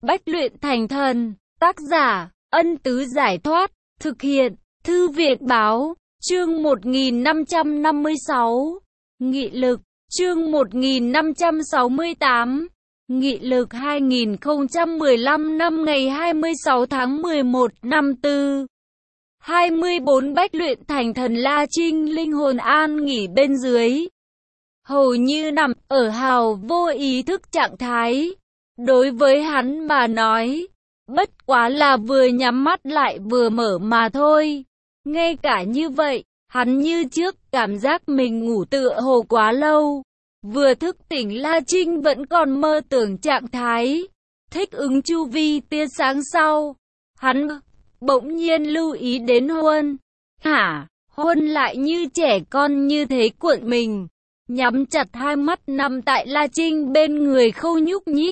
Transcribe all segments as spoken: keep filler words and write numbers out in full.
Bách luyện thành thần. Tác giả, Ân Tứ Giải Thoát. Thực hiện, Thư Viện Báo. Chương một nghìn năm trăm năm mươi sáu. Nghị lực. Chương một nghìn năm trăm sáu mươi tám. Nghị lực hai nghìn không trăm mười lăm năm ngày hai mươi sáu tháng mười một năm tư. hai mươi bốn Bách luyện thành thần La Trinh linh hồn an nghỉ bên dưới. Hầu như nằm ở hào vô ý thức trạng thái. Đối với hắn mà nói, bất quá là vừa nhắm mắt lại vừa mở mà thôi. Ngay cả như vậy, hắn như trước cảm giác mình ngủ tựa hồ quá lâu. Vừa thức tỉnh La Trinh vẫn còn mơ tưởng trạng thái, thích ứng chu vi tia sáng sau. Hắn bỗng nhiên lưu ý đến Huân. Hả? Huân lại như trẻ con như thế cuộn mình, nhắm chặt hai mắt nằm tại La Trinh bên người không nhúc nhích.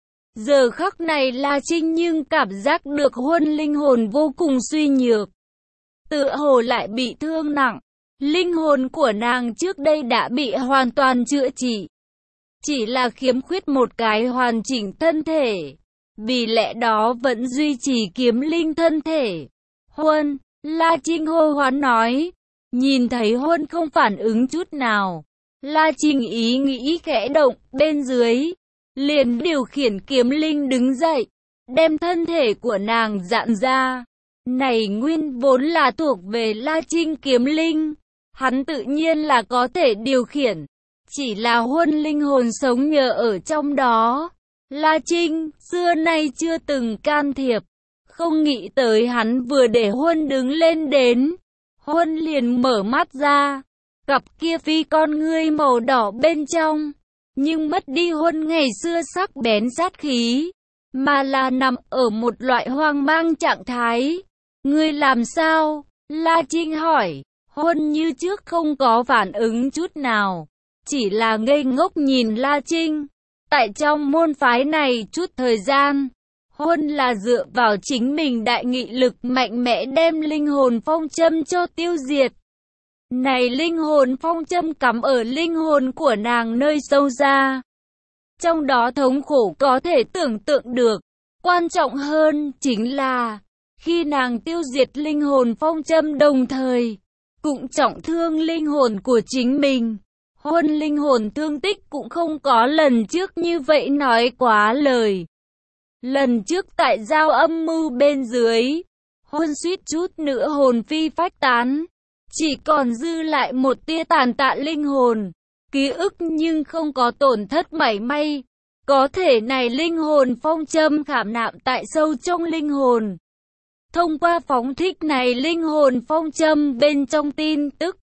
Giờ khắc này La Trinh nhưng cảm giác được Huân linh hồn vô cùng suy nhược, tựa hồ lại bị thương nặng. Linh hồn của nàng trước đây đã bị hoàn toàn chữa trị, chỉ là khiếm khuyết một cái hoàn chỉnh thân thể, vì lẽ đó vẫn duy trì kiếm linh thân thể. Huân, La Trinh hô hoán nói. Nhìn thấy Huân không phản ứng chút nào, La Trinh ý nghĩ khẽ động, bên dưới liền điều khiển kiếm linh đứng dậy, đem thân thể của nàng dạn ra. Này nguyên vốn là thuộc về La Trinh kiếm linh, hắn tự nhiên là có thể điều khiển, chỉ là Huân linh hồn sống nhờ ở trong đó. La Trinh xưa nay chưa từng can thiệp, không nghĩ tới hắn vừa để Huân đứng lên đến, Huân liền mở mắt ra, cặp kia phi con ngươi màu đỏ bên trong, nhưng mất đi Huân ngày xưa sắc bén sát khí, mà là nằm ở một loại hoang mang trạng thái. Ngươi làm sao? La Trinh hỏi. Huân như trước không có phản ứng chút nào, chỉ là ngây ngốc nhìn La Trinh. Tại trong môn phái này chút thời gian, Huân là dựa vào chính mình đại nghị lực mạnh mẽ đem linh hồn phong châm cho tiêu diệt. Này linh hồn phong châm cắm ở linh hồn của nàng nơi sâu xa, trong đó thống khổ có thể tưởng tượng được. Quan trọng hơn chính là, khi nàng tiêu diệt linh hồn phong châm đồng thời cũng trọng thương linh hồn của chính mình. Huân linh hồn thương tích cũng không có lần trước như vậy nói quá lời. Lần trước tại giao âm mưu bên dưới, Huân suýt chút nữa hồn phi phách tán, chỉ còn dư lại một tia tàn tạ linh hồn, ký ức nhưng không có tổn thất mảy may. Có thể này linh hồn phong châm khảm nạm tại sâu trong linh hồn. Thông qua phóng thích này linh hồn phong châm bên trong tin tức,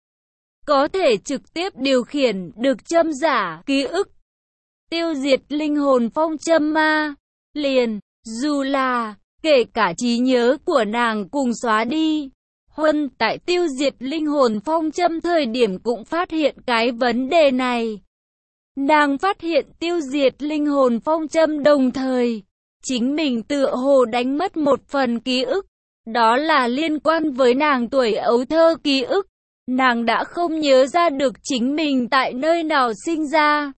có thể trực tiếp điều khiển được châm giả ký ức, tiêu diệt linh hồn phong châm ma. Liền, dù là, kể cả trí nhớ của nàng cùng xóa đi. Huân tại tiêu diệt linh hồn phong châm thời điểm cũng phát hiện cái vấn đề này. Nàng phát hiện tiêu diệt linh hồn phong châm đồng thời, chính mình tựa hồ đánh mất một phần ký ức. Đó là liên quan với nàng tuổi ấu thơ ký ức. Nàng đã không nhớ ra được chính mình tại nơi nào sinh ra,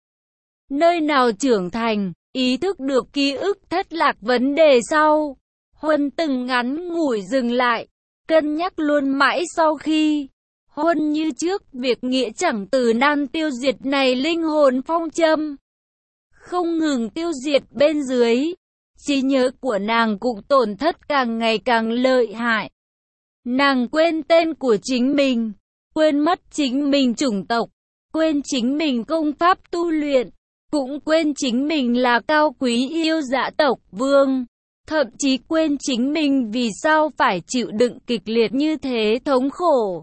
nơi nào trưởng thành, ý thức được ký ức thất lạc vấn đề sau. Huân từng ngắn ngủi dừng lại, cân nhắc luôn mãi sau khi. Huân như trước việc nghĩa chẳng từ nan tiêu diệt này linh hồn phong châm, không ngừng tiêu diệt bên dưới. Trí nhớ của nàng cũng tổn thất càng ngày càng lợi hại. Nàng quên tên của chính mình, quên mất chính mình chủng tộc, quên chính mình công pháp tu luyện, cũng quên chính mình là cao quý yêu dã tộc vương, thậm chí quên chính mình vì sao phải chịu đựng kịch liệt như thế thống khổ.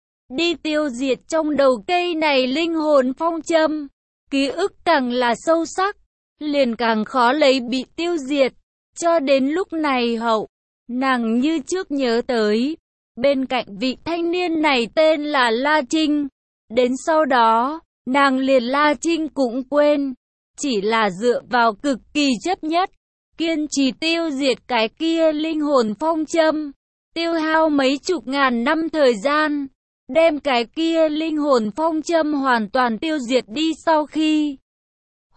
Đi tiêu diệt trong đầu cây này linh hồn phong châm, ký ức càng là sâu sắc, liền càng khó lấy bị tiêu diệt. Cho đến lúc này hậu, nàng như trước nhớ tới, bên cạnh vị thanh niên này tên là La Trinh. Đến sau đó, nàng liền La Trinh cũng quên, chỉ là dựa vào cực kỳ chấp nhất, kiên trì tiêu diệt cái kia linh hồn phong châm, tiêu hao mấy chục ngàn năm thời gian, đem cái kia linh hồn phong châm hoàn toàn tiêu diệt đi sau khi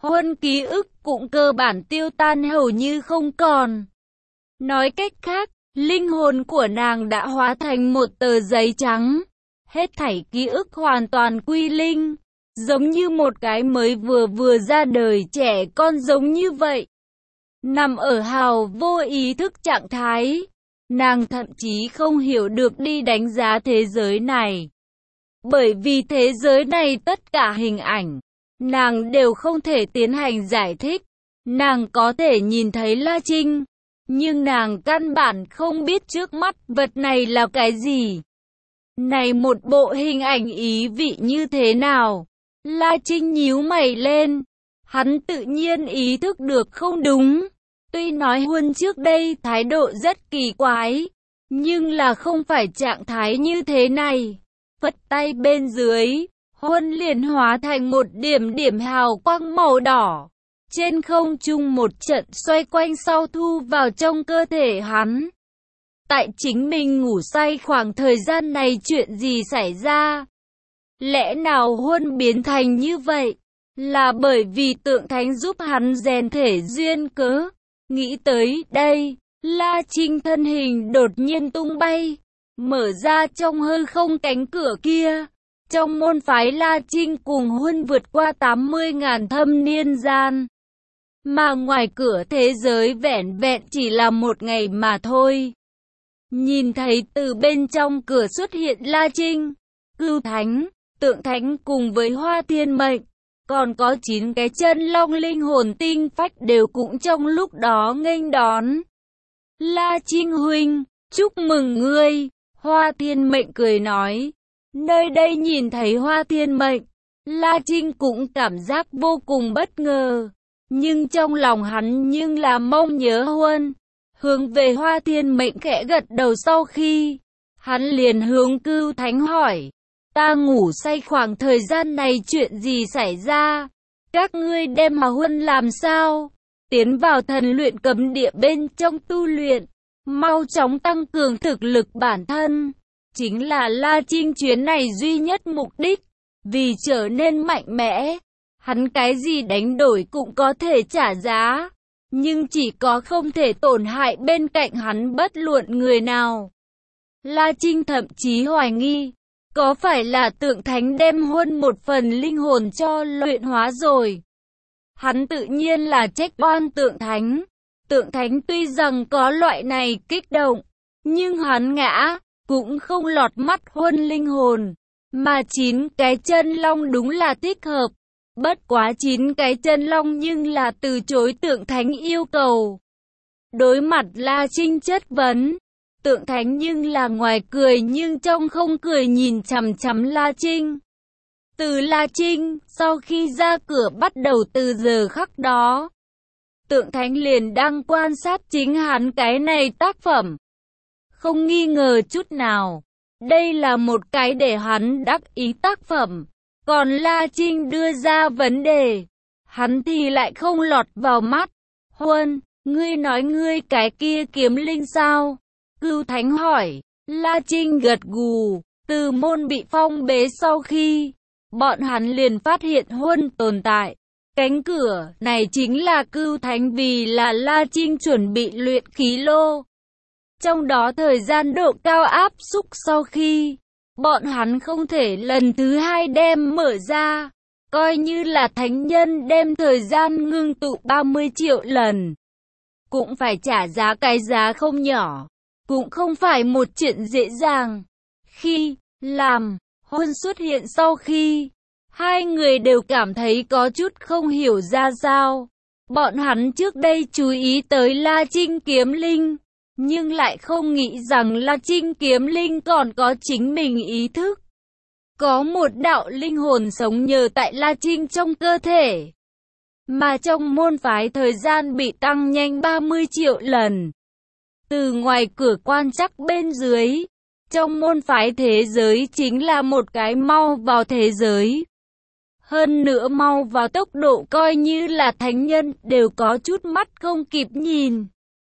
Huân ký ức cũng cơ bản tiêu tan hầu như không còn. Nói cách khác, linh hồn của nàng đã hóa thành một tờ giấy trắng. Hết thảy ký ức hoàn toàn quy linh, giống như một cái mới vừa vừa ra đời trẻ con giống như vậy. Nằm ở hào vô ý thức trạng thái, nàng thậm chí không hiểu được đi đánh giá thế giới này. Bởi vì thế giới này tất cả hình ảnh, nàng đều không thể tiến hành giải thích. Nàng có thể nhìn thấy La Trinh, nhưng nàng căn bản không biết trước mắt vật này là cái gì. Này một bộ hình ảnh ý vị như thế nào? La Trinh nhíu mày lên, hắn tự nhiên ý thức được không đúng. Tuy nói Huân trước đây thái độ rất kỳ quái, nhưng là không phải trạng thái như thế này. Phất tay bên dưới, Huân liền hóa thành một điểm điểm hào quang màu đỏ. Trên không trung một trận xoay quanh sau thu vào trong cơ thể hắn. Tại chính mình ngủ say khoảng thời gian này chuyện gì xảy ra? Lẽ nào Huân biến thành như vậy? Là bởi vì tượng thánh giúp hắn rèn thể duyên cớ? Nghĩ tới đây, La Trinh thân hình đột nhiên tung bay, mở ra trong hư không cánh cửa kia. Trong môn phái La Trinh cùng Huân vượt qua tám mươi ngàn thâm niên gian. Mà ngoài cửa thế giới vẻn vẹn chỉ là một ngày mà thôi. Nhìn thấy từ bên trong cửa xuất hiện La Trinh, Cưu Thánh, Tượng Thánh cùng với Hoa Thiên Mệnh, còn có chín cái chân long linh hồn tinh phách đều cũng trong lúc đó nghênh đón. La Trinh huynh, chúc mừng ngươi, Hoa Thiên Mệnh cười nói. Nơi đây nhìn thấy Hoa Thiên Mệnh, La Trinh cũng cảm giác vô cùng bất ngờ. Nhưng trong lòng hắn nhưng là mong nhớ Huân. Hướng về Hoa Thiên Mệnh khẽ gật đầu sau khi, hắn liền hướng Cưu Thánh hỏi. Ta ngủ say khoảng thời gian này chuyện gì xảy ra? Các ngươi đem mà Huân làm sao? Tiến vào thần luyện cấm địa bên trong tu luyện, mau chóng tăng cường thực lực bản thân. Chính là La Trinh chuyến này duy nhất mục đích, vì trở nên mạnh mẽ. Hắn cái gì đánh đổi cũng có thể trả giá, nhưng chỉ có không thể tổn hại bên cạnh hắn bất luận người nào. La Trinh thậm chí hoài nghi, có phải là Tượng Thánh đem Huân một phần linh hồn cho luyện hóa rồi? Hắn tự nhiên là trách oan Tượng Thánh. Tượng Thánh tuy rằng có loại này kích động, nhưng hắn ngã, cũng không lọt mắt Huân linh hồn. Mà chín cái chân long đúng là thích hợp. Bất quá chín cái chân long nhưng là từ chối Tượng Thánh yêu cầu. Đối mặt La Trinh chất vấn, Tượng Thánh nhưng là ngoài cười nhưng trong không cười nhìn chằm chằm La Trinh. Từ La Trinh, sau khi ra cửa bắt đầu từ giờ khắc đó, Tượng Thánh liền đang quan sát chính hắn cái này tác phẩm. Không nghi ngờ chút nào, đây là một cái để hắn đắc ý tác phẩm. Còn La Trinh đưa ra vấn đề, hắn thì lại không lọt vào mắt. Huân, ngươi nói ngươi cái kia kiếm linh sao? Cưu Thánh hỏi. La Trinh gật gù. Từ môn bị phong bế sau khi, bọn hắn liền phát hiện Huân tồn tại. Cánh cửa này chính là Cưu Thánh vì là La Trinh chuẩn bị luyện khí lô. Trong đó thời gian độ cao áp xúc sau khi, bọn hắn không thể lần thứ hai đem mở ra, coi như là thánh nhân đem thời gian ngưng tụ ba mươi triệu lần. Cũng phải trả giá cái giá không nhỏ, cũng không phải một chuyện dễ dàng. Khi làm Huân xuất hiện sau khi, hai người đều cảm thấy có chút không hiểu ra sao. Bọn hắn trước đây chú ý tới La Trinh kiếm linh, nhưng lại không nghĩ rằng La Trinh kiếm linh còn có chính mình ý thức. Có một đạo linh hồn sống nhờ tại La Trinh trong cơ thể. Mà trong môn phái thời gian bị tăng nhanh ba mươi triệu lần. Từ ngoài cửa quan chắc bên dưới, trong môn phái thế giới chính là một cái mau vào thế giới. Hơn nữa mau vào tốc độ coi như là thánh nhân đều có chút mắt không kịp nhìn.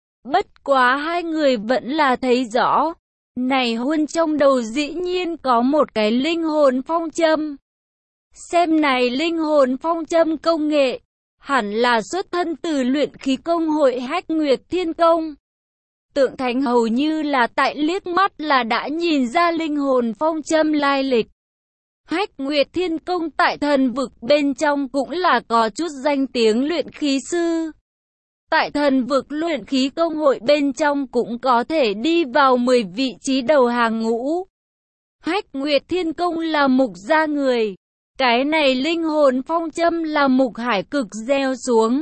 Bất quá hai người vẫn là thấy rõ. Này Huân trong đầu dĩ nhiên có một cái linh hồn phong châm. Xem này linh hồn phong châm công nghệ. hẳn là xuất thân từ luyện khí công hội Hách Nguyệt Thiên Công. Tượng Thánh hầu như là tại liếc mắt là đã nhìn ra linh hồn phong châm lai lịch. Hách Nguyệt Thiên Công tại thần vực bên trong cũng là có chút danh tiếng luyện khí sư. Tại thần vực luyện khí công hội bên trong cũng có thể đi vào mười vị trí đầu hàng ngũ. Hách Nguyệt Thiên Công là mục gia người. Cái này linh hồn phong châm là mục hải cực gieo xuống.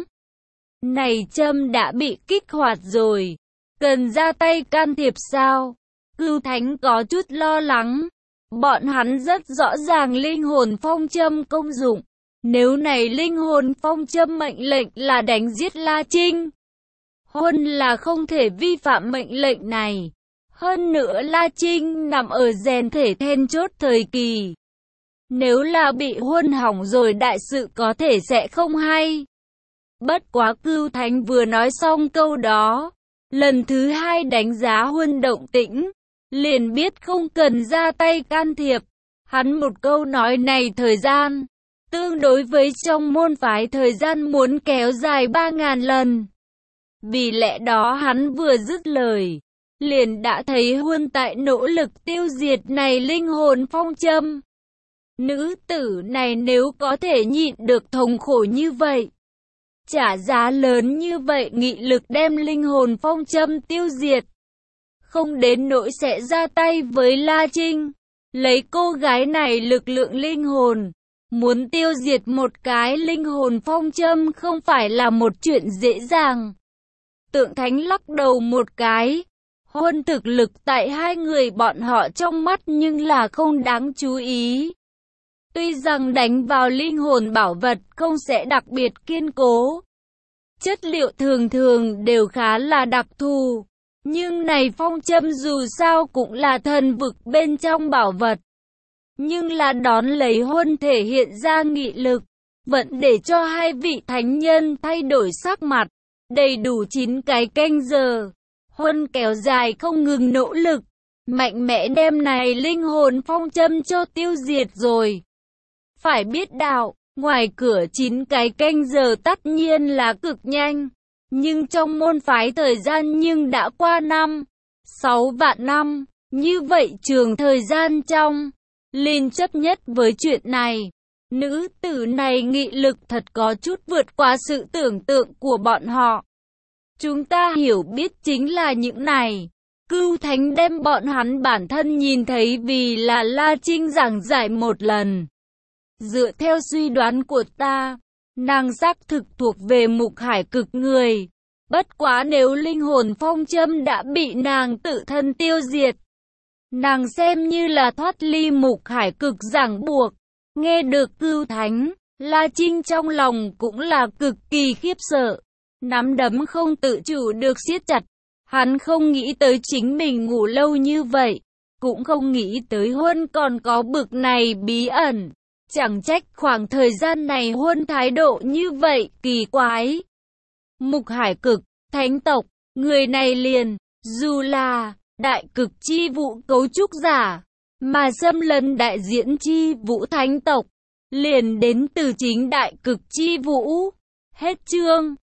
Này châm đã bị kích hoạt rồi. Cần ra tay can thiệp sao? Cưu Thánh có chút lo lắng. Bọn hắn rất rõ ràng linh hồn phong châm công dụng. Nếu này linh hồn phong châm mệnh lệnh là đánh giết La Trinh, Huân là không thể vi phạm mệnh lệnh này. Hơn nữa La Trinh nằm ở rèn thể then chốt thời kỳ. Nếu là bị Huân hỏng rồi đại sự có thể sẽ không hay. Bất quá Cưu Thánh vừa nói xong câu đó, lần thứ hai đánh giá Huân động tĩnh, liền biết không cần ra tay can thiệp. Hắn một câu nói này thời gian, tương đối với trong môn phái thời gian muốn kéo dài ba ngàn lần. Vì lẽ đó hắn vừa dứt lời, liền đã thấy Huân tại nỗ lực tiêu diệt này linh hồn phong châm. Nữ tử này nếu có thể nhịn được thống khổ như vậy, trả giá lớn như vậy nghị lực đem linh hồn phong châm tiêu diệt, không đến nỗi sẽ ra tay với La Trinh. Lấy cô gái này lực lượng linh hồn, muốn tiêu diệt một cái linh hồn phong châm không phải là một chuyện dễ dàng. Tượng Thánh lắc đầu một cái. Huân thực lực tại hai người bọn họ trong mắt nhưng là không đáng chú ý. Tuy rằng đánh vào linh hồn bảo vật không sẽ đặc biệt kiên cố, chất liệu thường thường đều khá là đặc thù, nhưng này phong châm dù sao cũng là thần vực bên trong bảo vật. Nhưng là đón lấy Huân thể hiện ra nghị lực, vẫn để cho hai vị thánh nhân thay đổi sắc mặt. Đầy đủ chín cái canh giờ, Huân kéo dài không ngừng nỗ lực, mạnh mẽ đem này linh hồn phong châm cho tiêu diệt rồi. Phải biết đạo, ngoài cửa chín cái canh giờ tất nhiên là cực nhanh, nhưng trong môn phái thời gian nhưng đã qua năm, sáu vạn năm, như vậy trường thời gian trong, liền chấp nhất với chuyện này. Nữ tử này nghị lực thật có chút vượt qua sự tưởng tượng của bọn họ. Chúng ta hiểu biết chính là những này. Cưu Thánh đem bọn hắn bản thân nhìn thấy vì là La Trinh giảng giải một lần. Dựa theo suy đoán của ta, nàng xác thực thuộc về mục hải cực người. Bất quá nếu linh hồn phong châm đã bị nàng tự thân tiêu diệt, nàng xem như là thoát ly mục hải cực ràng buộc. Nghe được Cưu Thánh, La Trinh trong lòng cũng là cực kỳ khiếp sợ. Nắm đấm không tự chủ được siết chặt. Hắn không nghĩ tới chính mình ngủ lâu như vậy, cũng không nghĩ tới Huân còn có bực này bí ẩn. Chẳng trách khoảng thời gian này Huân thái độ như vậy kỳ quái. Mục hải cực, thánh tộc, người này liền, dù là đại cực chi vũ cấu trúc giả, mà xâm lấn đại diễn chi vũ thánh tộc, liền đến từ chính đại cực chi vũ. Hết chương.